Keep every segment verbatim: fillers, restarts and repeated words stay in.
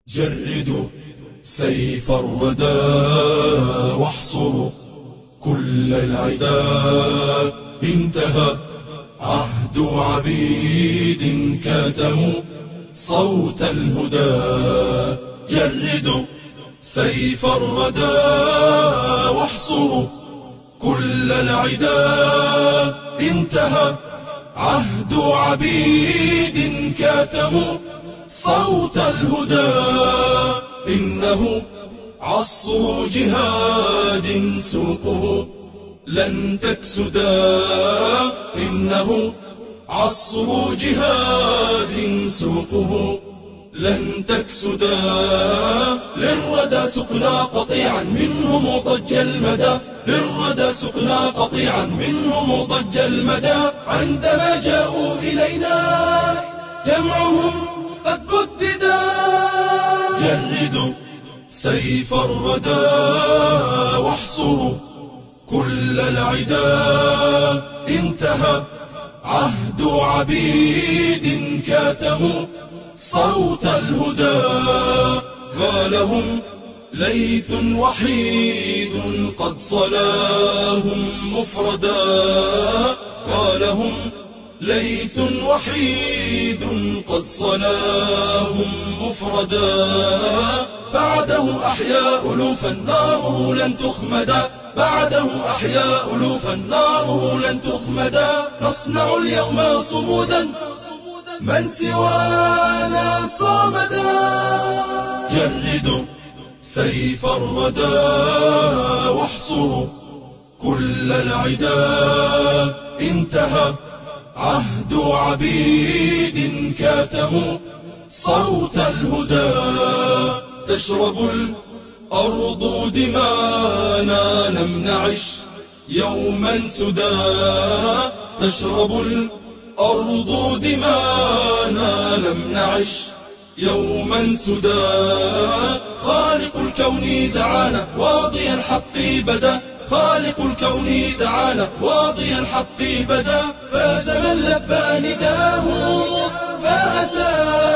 جردوا سيف الردى واحصروا كل العدا. انتهى عهد عبيد كاتموا صوت الهدى. جردوا سيف الردى واحصروا كل العدا. انتهى عهد عبيد كاتموا صوت الهدى. إنه عصر جهاد سوقه لن تكسدا. إنه عصر جهاد سوقه لن تكسدا. للردى سقنا قطيعا منه مضج المدى. للردى سقنا قطيعا منه مضج المدى. عندما جاءوا إلينا جمعهم قد بددا. جردوا سيف الردى واحصروا كل العدا. انتهى عهد عبيد كاتموا صوت الهدى. قالهم ليث وحيد قد صلاهم مفردا. قالهم ليث وحيد قد صلاهم مفردا. بعده أحيا ألوفا ناره لن تخمدا. بعده أحيا ألوفا ناره لن تخمدا. نصنع اليوم صمودا من سوانا صامدا. جردوا سيف الردى واحصروا كل العدا. انتهى عهد عبيد كاتموا صوت الهدى. تشرب الأرض دمانا لم نعش يوما سدى. تشرب الأرض دمانا لم نعش يوما سدى. خالق الكون دعانا واضي الحق بدا. خالق الكون دعانا واضي الحق بدا. فاز من لبى نداه فأتى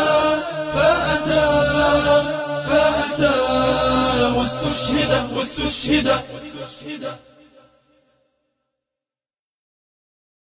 فأتى فأتى واستشهد واستشهد